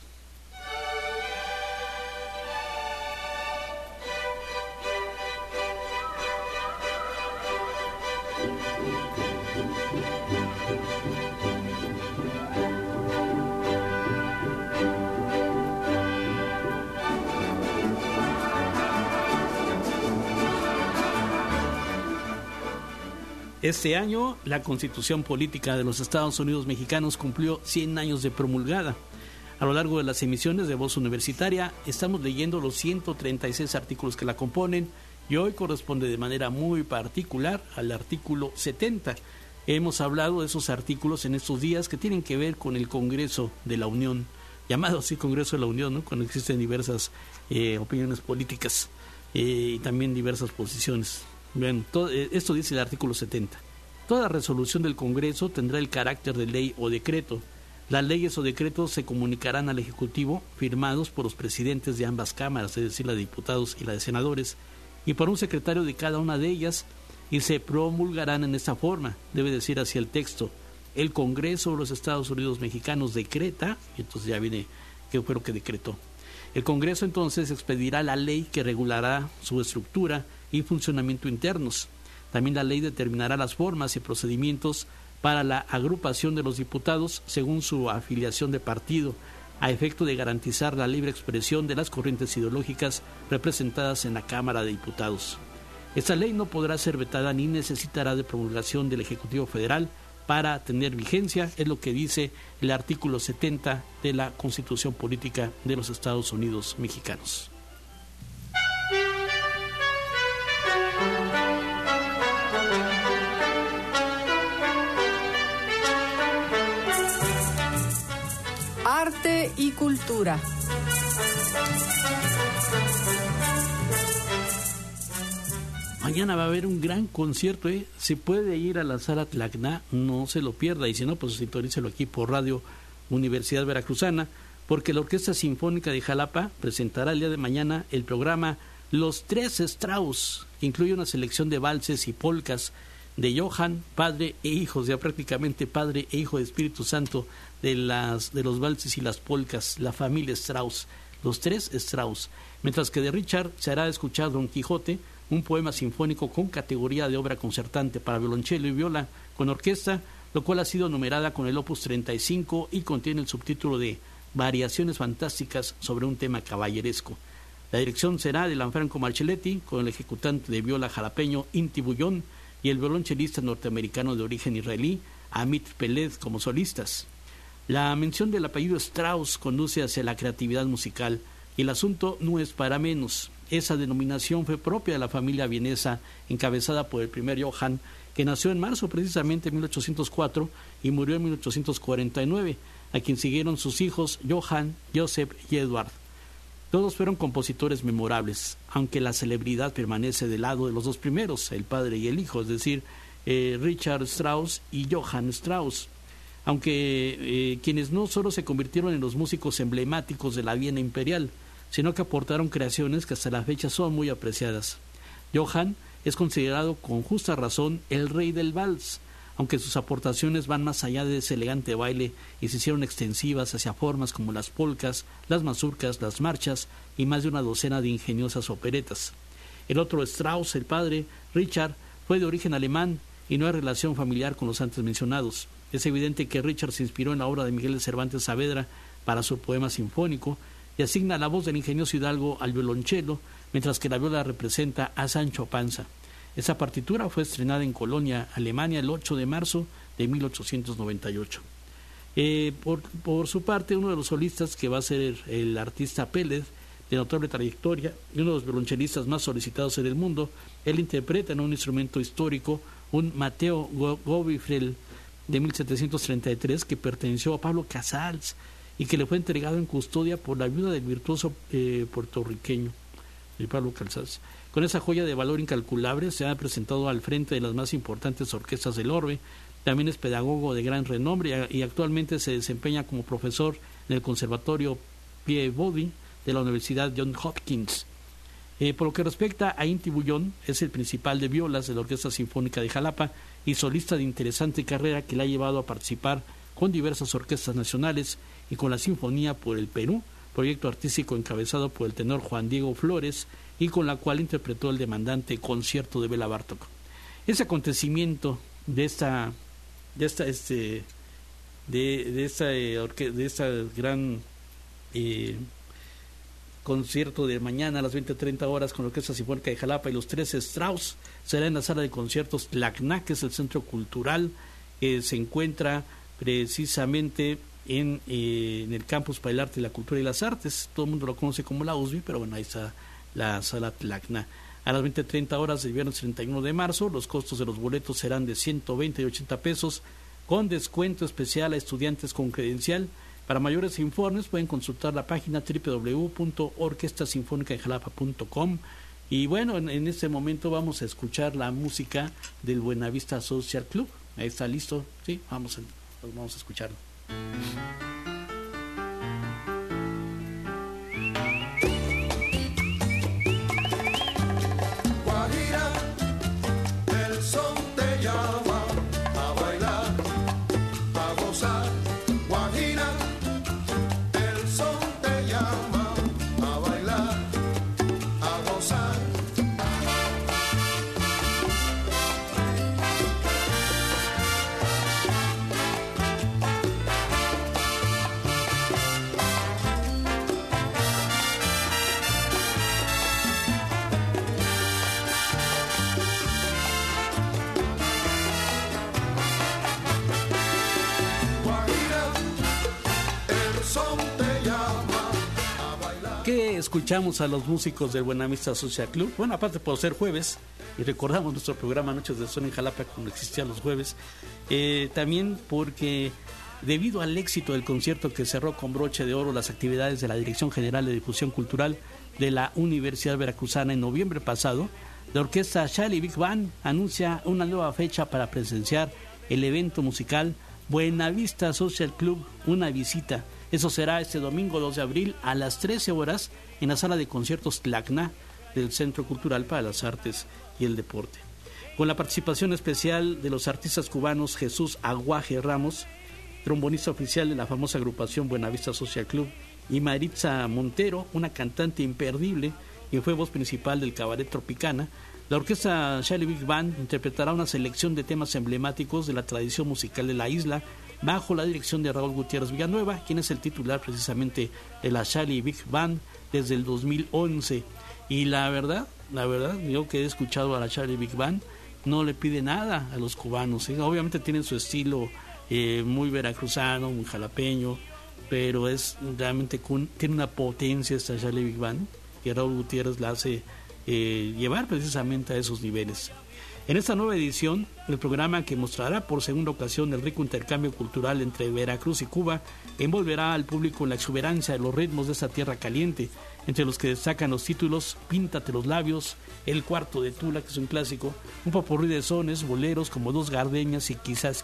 Este año, la Constitución Política de los Estados Unidos Mexicanos cumplió 100 años de promulgada. A lo largo de las emisiones de Voz Universitaria, estamos leyendo los 136 artículos que la componen y hoy corresponde de manera muy particular al artículo 70. Hemos hablado de esos artículos en estos días que tienen que ver con el Congreso de la Unión, llamado así Congreso de la Unión, ¿no? Cuando existen diversas opiniones políticas y también diversas posiciones. Bien, esto dice el artículo 70. Toda resolución del Congreso tendrá el carácter de ley o decreto. Las leyes o decretos se comunicarán al Ejecutivo firmados por los presidentes de ambas cámaras, es decir, la de diputados y la de senadores, y por un secretario de cada una de ellas, y se promulgarán en esta forma. Debe decir así el texto: el Congreso de los Estados Unidos Mexicanos decreta, y entonces ya viene qué fue lo que decretó. El Congreso entonces expedirá la ley que regulará su estructura y funcionamiento internos. También la ley determinará las formas y procedimientos para la agrupación de los diputados según su afiliación de partido, a efecto de garantizar la libre expresión de las corrientes ideológicas representadas en la Cámara de Diputados. Esta ley no podrá ser vetada ni necesitará de promulgación del Ejecutivo Federal para tener vigencia, es lo que dice el artículo 70 de la Constitución Política de los Estados Unidos Mexicanos. Arte y cultura. Mañana va a haber un gran concierto, ¿eh? Se puede ir a la Sala Tlacna, no se lo pierda, y si no, pues sintonícelo aquí por Radio Universidad Veracruzana, porque la Orquesta Sinfónica de Jalapa presentará el día de mañana el programa Los Tres Strauss, que incluye una selección de valses y polcas de Johann, padre e hijo, ya prácticamente padre e hijo de Espíritu Santo de los valses y las polcas, la familia Strauss, los tres Strauss, mientras que de Richard se hará escuchar Don Quijote, un poema sinfónico con categoría de obra concertante para violonchelo y viola con orquesta, lo cual ha sido numerada con el Opus 35 y contiene el subtítulo de Variaciones Fantásticas sobre un tema caballeresco. La dirección será de Lanfranco Marcelletti, con el ejecutante de viola jalapeño Inti Bullón y el violonchelista norteamericano de origen israelí Amit Peled como solistas. La mención del apellido Strauss conduce hacia la creatividad musical y el asunto no es para menos. Esa denominación fue propia de la familia vienesa encabezada por el primer Johann, que nació en marzo precisamente de 1804 y murió en 1849, a quien siguieron sus hijos Johann, Joseph y Edward. Todos fueron compositores memorables, aunque la celebridad permanece del lado de los dos primeros, el padre y el hijo, es decir, Richard Strauss y Johann Strauss, aunque quienes no solo se convirtieron en los músicos emblemáticos de la Viena imperial, sino que aportaron creaciones que hasta la fecha son muy apreciadas. Johann es considerado con justa razón el rey del vals, aunque sus aportaciones van más allá de ese elegante baile y se hicieron extensivas hacia formas como las polcas, las mazurcas, las marchas y más de una docena de ingeniosas operetas. El otro Strauss, el padre, Richard, fue de origen alemán y no hay relación familiar con los antes mencionados. Es evidente que Richard se inspiró en la obra de Miguel de Cervantes Saavedra para su poema sinfónico y asigna la voz del ingenioso hidalgo al violonchelo, mientras que la viola representa a Sancho Panza. Esa partitura fue estrenada en Colonia, Alemania, el 8 de marzo de 1898. Por su parte, uno de los solistas, que va a ser el artista Peled, de notable trayectoria y uno de los violonchelistas más solicitados en el mundo, él interpreta en un instrumento histórico un Mateo Gobifrel de 1733 que perteneció a Pablo Casals y que le fue entregado en custodia por la viuda del virtuoso puertorriqueño de Pablo Casals. Con esa joya de valor incalculable se ha presentado al frente de las más importantes orquestas del orbe. También es pedagogo de gran renombre y actualmente se desempeña como profesor en el Conservatorio Peabody de la Universidad Johns Hopkins. Por lo que respecta a Inti Bullón, es el principal de violas de la Orquesta Sinfónica de Jalapa y solista de interesante carrera que le ha llevado a participar con diversas orquestas nacionales y con la Sinfonía por el Perú, proyecto artístico encabezado por el tenor Juan Diego Flores y con la cual interpretó el demandante concierto de Bela Bartók. Ese acontecimiento de esta gran concierto de mañana a las 20:30 horas con la Orquesta Sinfónica de Jalapa y los 13 Strauss será en la sala de conciertos Tlacna, que es el centro cultural que se encuentra precisamente en el campus para el arte y la cultura y las artes. Todo el mundo lo conoce como la USB, pero bueno, ahí está la sala Tlacna. A las 20:30 horas del viernes 31 de marzo, los costos de los boletos serán de 120 y 80 pesos, con descuento especial a estudiantes con credencial. Para mayores informes pueden consultar la página www.orquestasinfonicadejalapa.com. Y bueno, en este momento vamos a escuchar la música del Buenavista Social Club. Ahí está listo, sí, vamos a escucharlo. Escuchamos a los músicos del Buenavista Social Club. Bueno, aparte por ser jueves, y recordamos nuestro programa Noches de Sol en Jalapa cuando existía los jueves, también porque debido al éxito del concierto que cerró con broche de oro las actividades de la Dirección General de Difusión Cultural de la Universidad Veracruzana en noviembre pasado, la orquesta Shally Big Band anuncia una nueva fecha para presenciar el evento musical Buenavista Social Club, una visita. Eso será este domingo 2 de abril a las 13 horas en la sala de conciertos Tlacna del Centro Cultural para las Artes y el Deporte. Con la participación especial de los artistas cubanos Jesús Aguaje Ramos, trombonista oficial de la famosa agrupación Buenavista Social Club, y Maritza Montero, una cantante imperdible y fue voz principal del cabaret Tropicana, la orquesta Shally Big Band interpretará una selección de temas emblemáticos de la tradición musical de la isla, bajo la dirección de Raúl Gutiérrez Villanueva, quien es el titular precisamente de la Shally Big Band desde el 2011. Y la verdad, yo que he escuchado a la Shally Big Band, no le pide nada a los cubanos, ¿eh? Obviamente tienen su estilo muy veracruzano, muy jalapeño, pero es realmente tiene una potencia esta Shally Big Band, que Raúl Gutiérrez la hace llevar precisamente a esos niveles. En esta nueva edición, el programa, que mostrará por segunda ocasión el rico intercambio cultural entre Veracruz y Cuba, envolverá al público en la exuberancia de los ritmos de esta tierra caliente, entre los que destacan los títulos Píntate los labios, El cuarto de Tula, que es un clásico, un popurrí de sones, boleros como Dos Gardeñas y Quizás,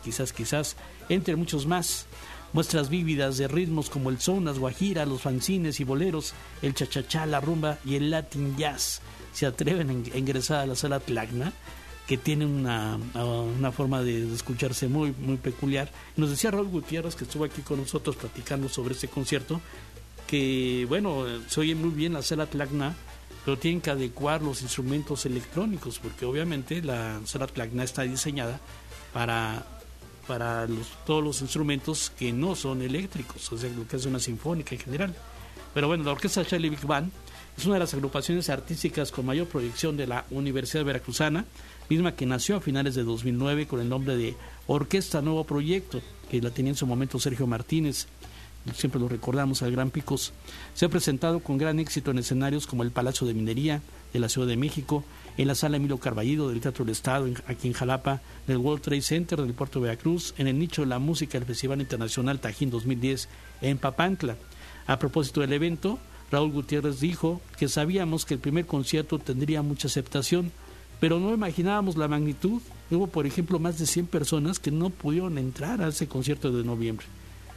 entre muchos más. Muestras vívidas de ritmos como el son, las guajiras, los fanzines y boleros, el chachachá, la rumba y el latin jazz. Se atreven a ingresar a la sala Tlacna, que tiene una forma de escucharse muy, muy peculiar. Nos decía Raúl Gutiérrez, que estuvo aquí con nosotros platicando sobre este concierto, que bueno, se oye muy bien la sala Tlacna, pero tienen que adecuar los instrumentos electrónicos, porque obviamente la sala Tlacna está diseñada para todos los instrumentos que no son eléctricos, o sea, lo que es una sinfónica en general. Pero bueno, la orquesta Shally Big Band es una de las agrupaciones artísticas con mayor proyección de la Universidad Veracruzana, misma que nació a finales de 2009 con el nombre de Orquesta Nuevo Proyecto, que la tenía en su momento Sergio Martínez. Siempre lo recordamos al Gran Picos. Se ha presentado con gran éxito en escenarios como el Palacio de Minería de la Ciudad de México, en la Sala Emilio Carballido del Teatro del Estado aquí en Jalapa, en el World Trade Center del Puerto de Veracruz, en el nicho de la música del Festival Internacional Tajín 2010 en Papantla. A propósito del evento, Raúl Gutiérrez dijo que sabíamos que el primer concierto tendría mucha aceptación, pero no imaginábamos la magnitud. Hubo, por ejemplo, más de 100 personas que no pudieron entrar a ese concierto de noviembre.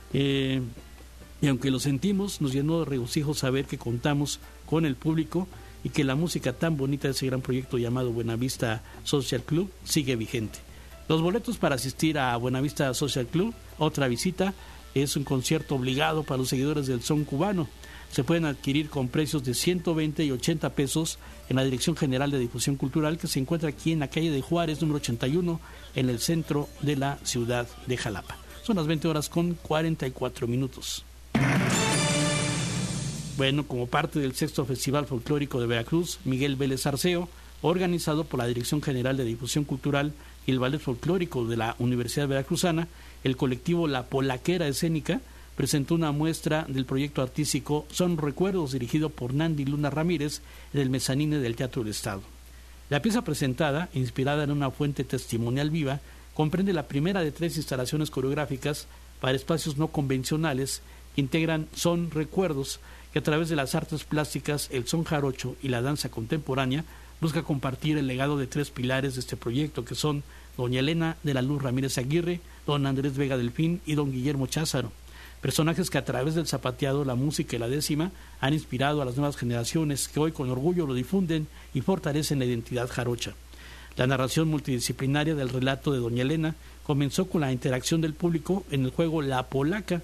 Y aunque lo sentimos, nos llenó de regocijo saber que contamos con el público y que la música tan bonita de ese gran proyecto llamado Buenavista Social Club sigue vigente. Los boletos para asistir a Buenavista Social Club, otra visita, es un concierto obligado para los seguidores del son cubano. Se pueden adquirir con precios de 120 y 80 pesos en la Dirección General de Difusión Cultural, que se encuentra aquí en la calle de Juárez, número 81, en el centro de la ciudad de Jalapa. Son las 20 horas con 44 minutos. Bueno, como parte del 6º Festival Folclórico de Veracruz, Miguel Vélez Arceo, organizado por la Dirección General de Difusión Cultural y el Ballet Folclórico de la Universidad Veracruzana, el colectivo La Polaquera Escénica presentó una muestra del proyecto artístico Son Recuerdos, dirigido por Nandy Luna Ramírez en el mezanine del Teatro del Estado. La pieza presentada, inspirada en una fuente testimonial viva, comprende la primera de 3 instalaciones coreográficas para espacios no convencionales que integran Son Recuerdos, que a través de las artes plásticas, el son jarocho y la danza contemporánea busca compartir el legado de 3 pilares de este proyecto, que son doña Elena de la Luz Ramírez Aguirre, don Andrés Vega Delfín y don Guillermo Cházaro, personajes que a través del zapateado, la música y la décima han inspirado a las nuevas generaciones que hoy con orgullo lo difunden y fortalecen la identidad jarocha. La narración multidisciplinaria del relato de doña Elena comenzó con la interacción del público en el juego La Polaca,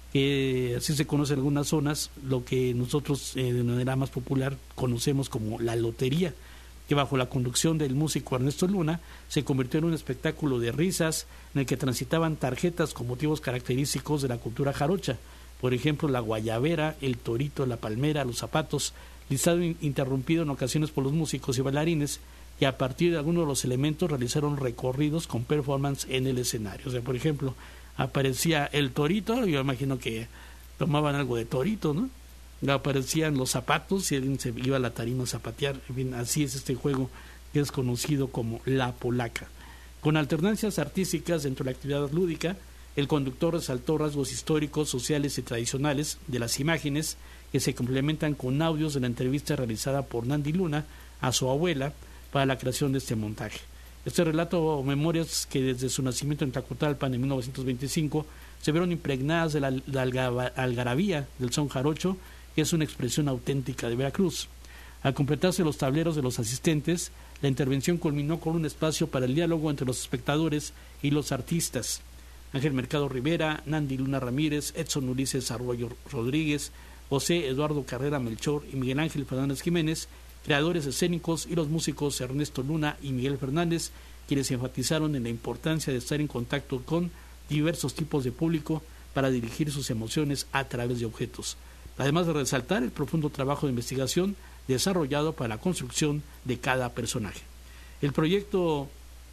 que así se conoce en algunas zonas, lo que nosotros de manera más popular conocemos como la lotería, que bajo la conducción del músico Ernesto Luna se convirtió en un espectáculo de risas en el que transitaban tarjetas con motivos característicos de la cultura jarocha, por ejemplo la guayabera, el torito, la palmera, los zapatos, listado interrumpido en ocasiones por los músicos y bailarines, que a partir de algunos de los elementos realizaron recorridos con performance en el escenario. O sea, por ejemplo, aparecía el torito, yo imagino que tomaban algo de torito, ¿no? Aparecían los zapatos y alguien se iba a la tarima a zapatear. En fin, así es este juego que es conocido como La Polaca. Con alternancias artísticas dentro de la actividad lúdica, el conductor resaltó rasgos históricos, sociales y tradicionales de las imágenes que se complementan con audios de la entrevista realizada por Nandy Luna a su abuela para la creación de este montaje. Este relato o memorias que desde su nacimiento en Tlacotalpan en 1925 se vieron impregnadas de la algarabía del son jarocho, que es una expresión auténtica de Veracruz. Al completarse los tableros de los asistentes, la intervención culminó con un espacio para el diálogo entre los espectadores y los artistas. Ángel Mercado Rivera, Nandy Luna Ramírez, Edson Ulises Arroyo Rodríguez, José Eduardo Carrera Melchor y Miguel Ángel Fernández Jiménez, creadores escénicos, y los músicos Ernesto Luna y Miguel Fernández, quienes enfatizaron en la importancia de estar en contacto con diversos tipos de público para dirigir sus emociones a través de objetos, además de resaltar el profundo trabajo de investigación desarrollado para la construcción de cada personaje. El proyecto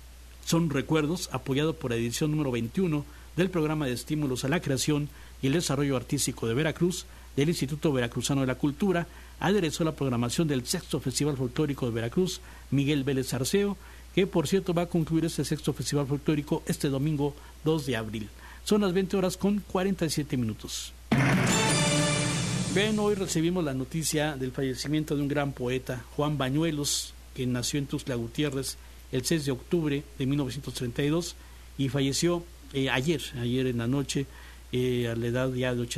Son Recuerdos, apoyado por la edición número 21 del Programa de Estímulos a la Creación y el Desarrollo Artístico de Veracruz, del Instituto Veracruzano de la Cultura, aderezó la programación del 6º Festival Folclórico de Veracruz, Miguel Vélez Arceo, que por cierto va a concluir este 6º Festival Folclórico este domingo 2 de abril. Son las 20:47. Bien, hoy recibimos la noticia del fallecimiento de un gran poeta, Juan Bañuelos, que nació en Tuxtla Gutiérrez el 6 de octubre de 1932 y falleció ayer en la noche, a la edad ya de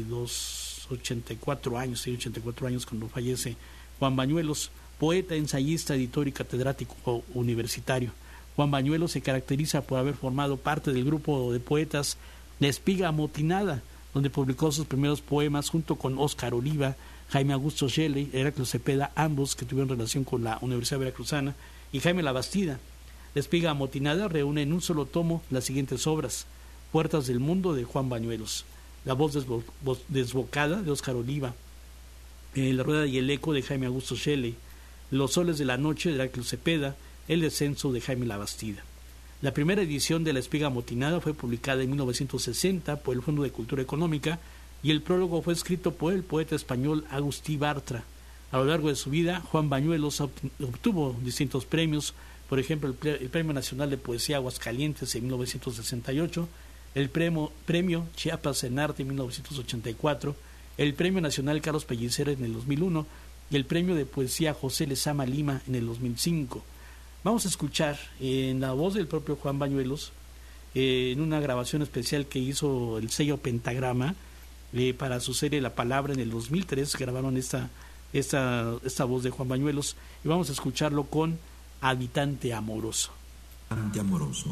84 años cuando fallece Juan Bañuelos, poeta, ensayista, editor y catedrático universitario. Juan Bañuelos se caracteriza por haber formado parte del grupo de poetas La Espiga Amotinada, donde publicó sus primeros poemas junto con Óscar Oliva, Jaime Augusto Shelley, Heraclio Cepeda, ambos que tuvieron relación con la Universidad Veracruzana, y Jaime Labastida. La Espiga Amotinada reúne en un solo tomo las siguientes obras: Puertas del Mundo, de Juan Bañuelos; La Voz Desbocada, de Óscar Oliva; La Rueda y el Eco, de Jaime Augusto Shelley; Los Soles de la Noche, de Heraclio Cepeda; El Descenso, de Jaime Labastida. La primera edición de La Espiga Amotinada fue publicada en 1960 por el Fondo de Cultura Económica y el prólogo fue escrito por el poeta español Agustí Bartra. A lo largo de su vida, Juan Bañuelos obtuvo distintos premios, por ejemplo el Premio Nacional de Poesía Aguascalientes en 1968, el Premio Chiapas en Arte en 1984, el Premio Nacional Carlos Pellicer en el 2001 y el Premio de Poesía José Lezama Lima en el 2005. Vamos a escuchar en la voz del propio Juan Bañuelos, en una grabación especial que hizo el sello Pentagrama para su serie La Palabra en el 2003, grabaron esta voz de Juan Bañuelos, y vamos a escucharlo con Habitante Amoroso. Habitante amoroso.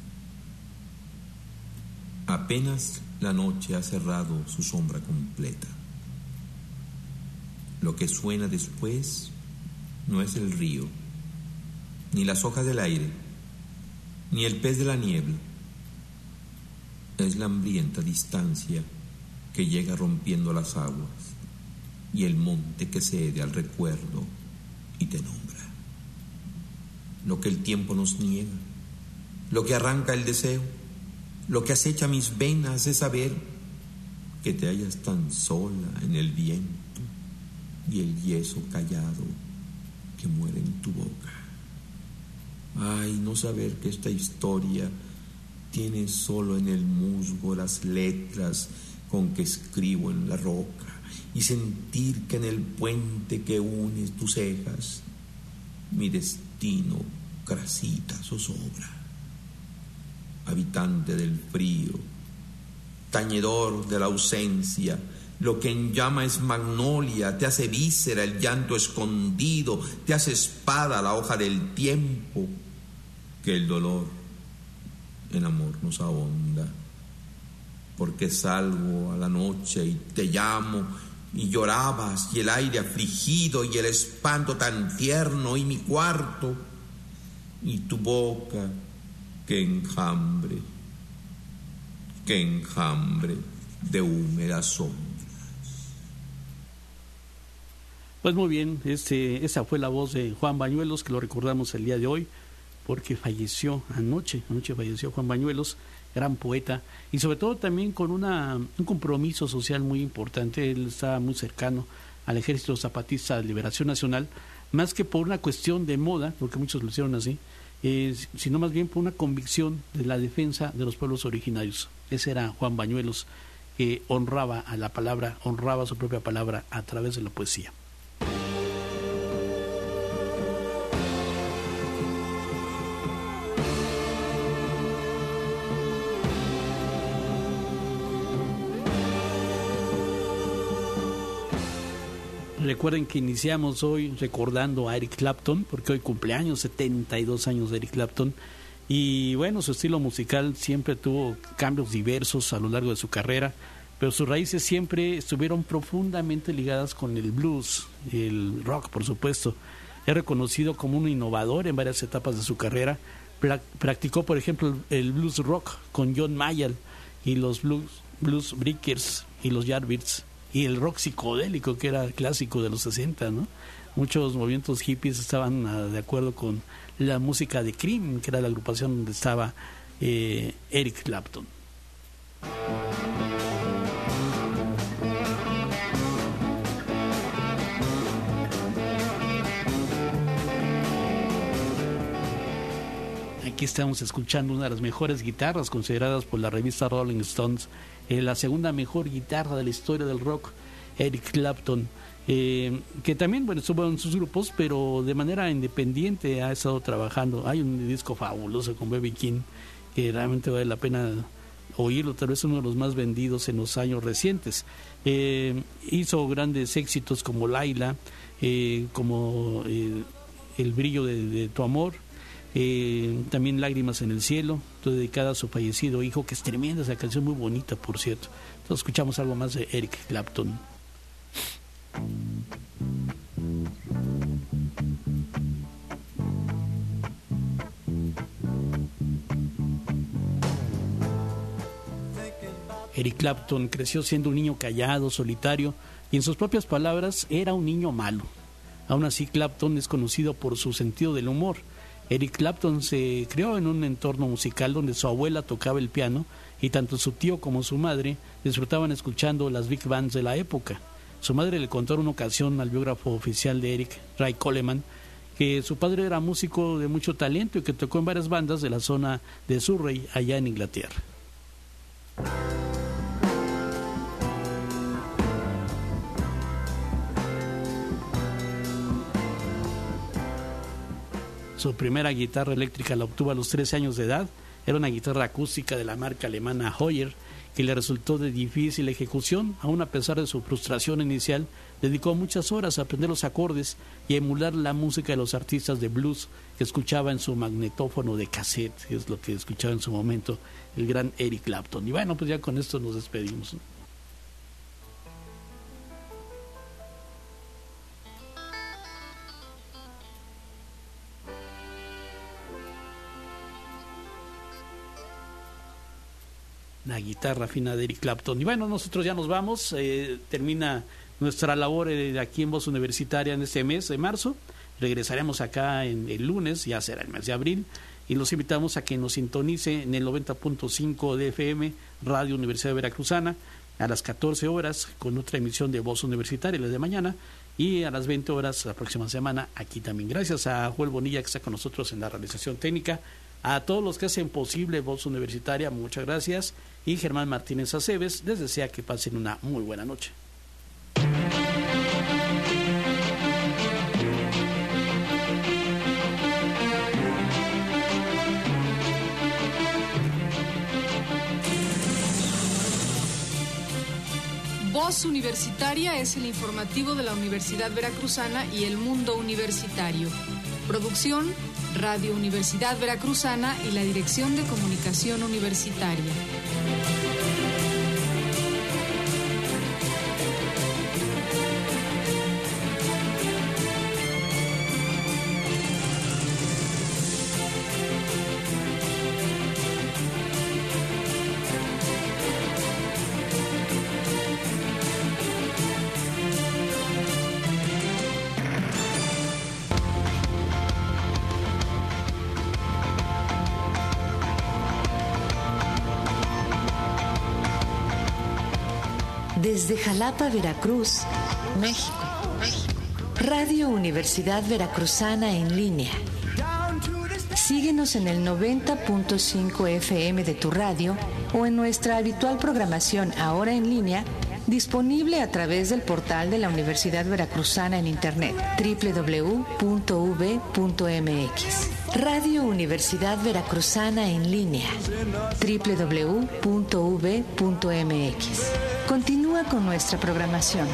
Apenas la noche ha cerrado su sombra completa. Lo que suena después no es el río, ni las hojas del aire, ni el pez de la niebla. Es la hambrienta distancia que llega rompiendo las aguas, y el monte que cede al recuerdo y te nombra. Lo que el tiempo nos niega, lo que arranca el deseo, lo que acecha mis venas es saber que te hallas tan sola en el viento y el yeso callado que muere en tu boca. Ay, no saber que esta historia tiene solo en el musgo las letras con que escribo en la roca, y sentir que en el puente que une tus cejas mi destino grasita zozobra. Habitante del frío, tañedor de la ausencia, lo que en llama es magnolia, te hace víscera el llanto escondido, te hace espada la hoja del tiempo, que el dolor en amor nos ahonda. Porque salgo a la noche y te llamo y llorabas, y el aire afligido y el espanto tan tierno, y mi cuarto y tu boca, que enjambre de húmedas sombras. Pues muy bien, esa fue la voz de Juan Bañuelos, que lo recordamos el día de hoy, porque falleció anoche falleció Juan Bañuelos, gran poeta, y sobre todo también con un compromiso social muy importante. Él estaba muy cercano al Ejército Zapatista de Liberación Nacional, más que por una cuestión de moda, porque muchos lo hicieron así, sino más bien por una convicción de la defensa de los pueblos originarios. Ese era Juan Bañuelos, que honraba a la palabra, honraba su propia palabra a través de la poesía. Recuerden que iniciamos hoy recordando a Eric Clapton, porque hoy cumpleaños, 72 años de Eric Clapton, y bueno, su estilo musical siempre tuvo cambios diversos a lo largo de su carrera, pero sus raíces siempre estuvieron profundamente ligadas con el blues, el rock, por supuesto. Es reconocido como un innovador en varias etapas de su carrera. Practicó, por ejemplo, el blues rock con John Mayall y los blues breakers y los Yardbirds, y el rock psicodélico, que era clásico de los 60, ¿no? Muchos movimientos hippies estaban de acuerdo con la música de Cream, que era la agrupación donde estaba Eric Clapton. Aquí estamos escuchando una de las mejores guitarras consideradas por la revista Rolling Stones, la segunda mejor guitarra de la historia del rock, Eric Clapton, que también, bueno, estuvo en sus grupos, pero de manera independiente ha estado trabajando. Hay un disco fabuloso con B.B. King que realmente vale la pena oírlo, tal vez uno de los más vendidos en los años recientes. Hizo grandes éxitos como Laila, como El brillo de tu amor, también Lágrimas en el cielo, dedicada a su fallecido hijo, que es tremenda esa canción, muy bonita, por cierto. Entonces escuchamos algo más de Eric Clapton. Eric Clapton creció siendo un niño callado, solitario, y en sus propias palabras era un niño malo. Aún así, Clapton es conocido por su sentido del humor. Eric Clapton se crió en un entorno musical donde su abuela tocaba el piano y tanto su tío como su madre disfrutaban escuchando las big bands de la época. Su madre le contó en una ocasión al biógrafo oficial de Eric, Ray Coleman, que su padre era músico de mucho talento y que tocó en varias bandas de la zona de Surrey, allá en Inglaterra. Su primera guitarra eléctrica la obtuvo a los 13 años de edad. Era una guitarra acústica de la marca alemana Hoyer, que le resultó de difícil ejecución. Aún a pesar de su frustración inicial, dedicó muchas horas a aprender los acordes y a emular la música de los artistas de blues que escuchaba en su magnetófono de cassette. Es lo que escuchaba en su momento el gran Eric Clapton. Y bueno, pues ya con esto nos despedimos. La guitarra fina de Eric Clapton. Y bueno, nosotros ya nos vamos, termina nuestra labor de aquí en Voz Universitaria en este mes de marzo. Regresaremos acá en el lunes, ya será el mes de abril, y los invitamos a que nos sintonice en el 90.5 de FM, Radio Universidad Veracruzana, a las 14 horas con otra emisión de Voz Universitaria, la de mañana, y a las 20 horas la próxima semana aquí también. Gracias a Joel Bonilla, que está con nosotros en la realización técnica, a todos los que hacen posible Voz Universitaria, muchas gracias, y Germán Martínez Aceves les desea que pasen una muy buena noche. Voz Universitaria es el informativo de la Universidad Veracruzana y el mundo universitario. Producción, Radio Universidad Veracruzana y la Dirección de Comunicación Universitaria. Desde Jalapa, Veracruz, México. Radio Universidad Veracruzana en línea. Síguenos en el 90.5 FM de tu radio o en nuestra habitual programación ahora en línea, disponible a través del portal de la Universidad Veracruzana en internet, www.uv.mx. Radio Universidad Veracruzana en línea, www.uv.mx. Continúa con nuestra programación.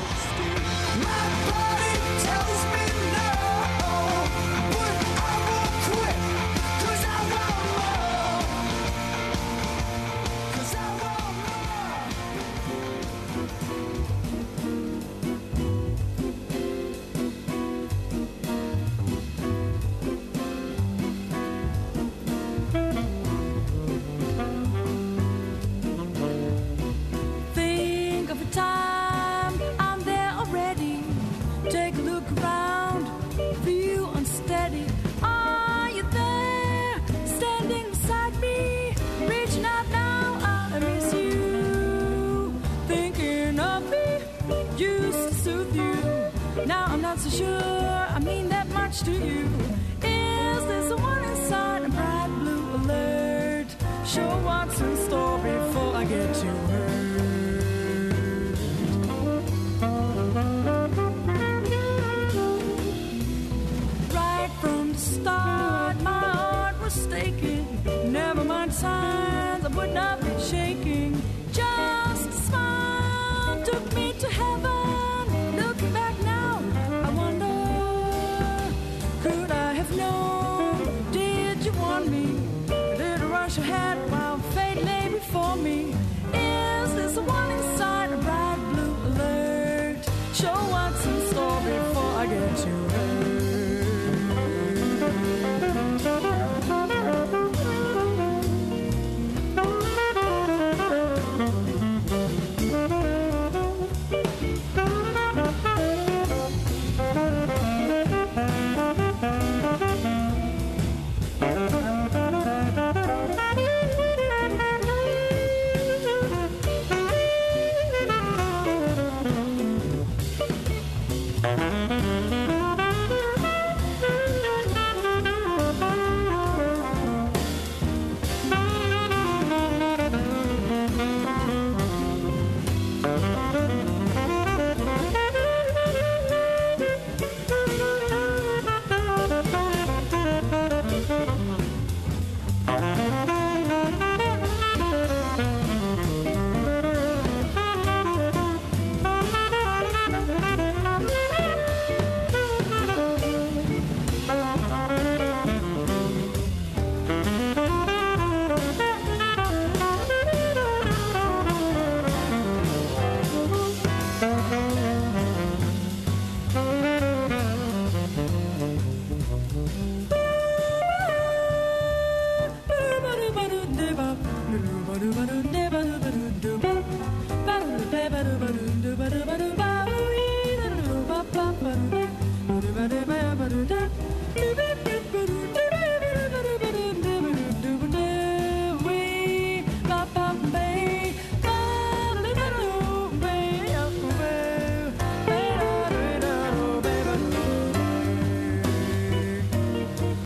Give up.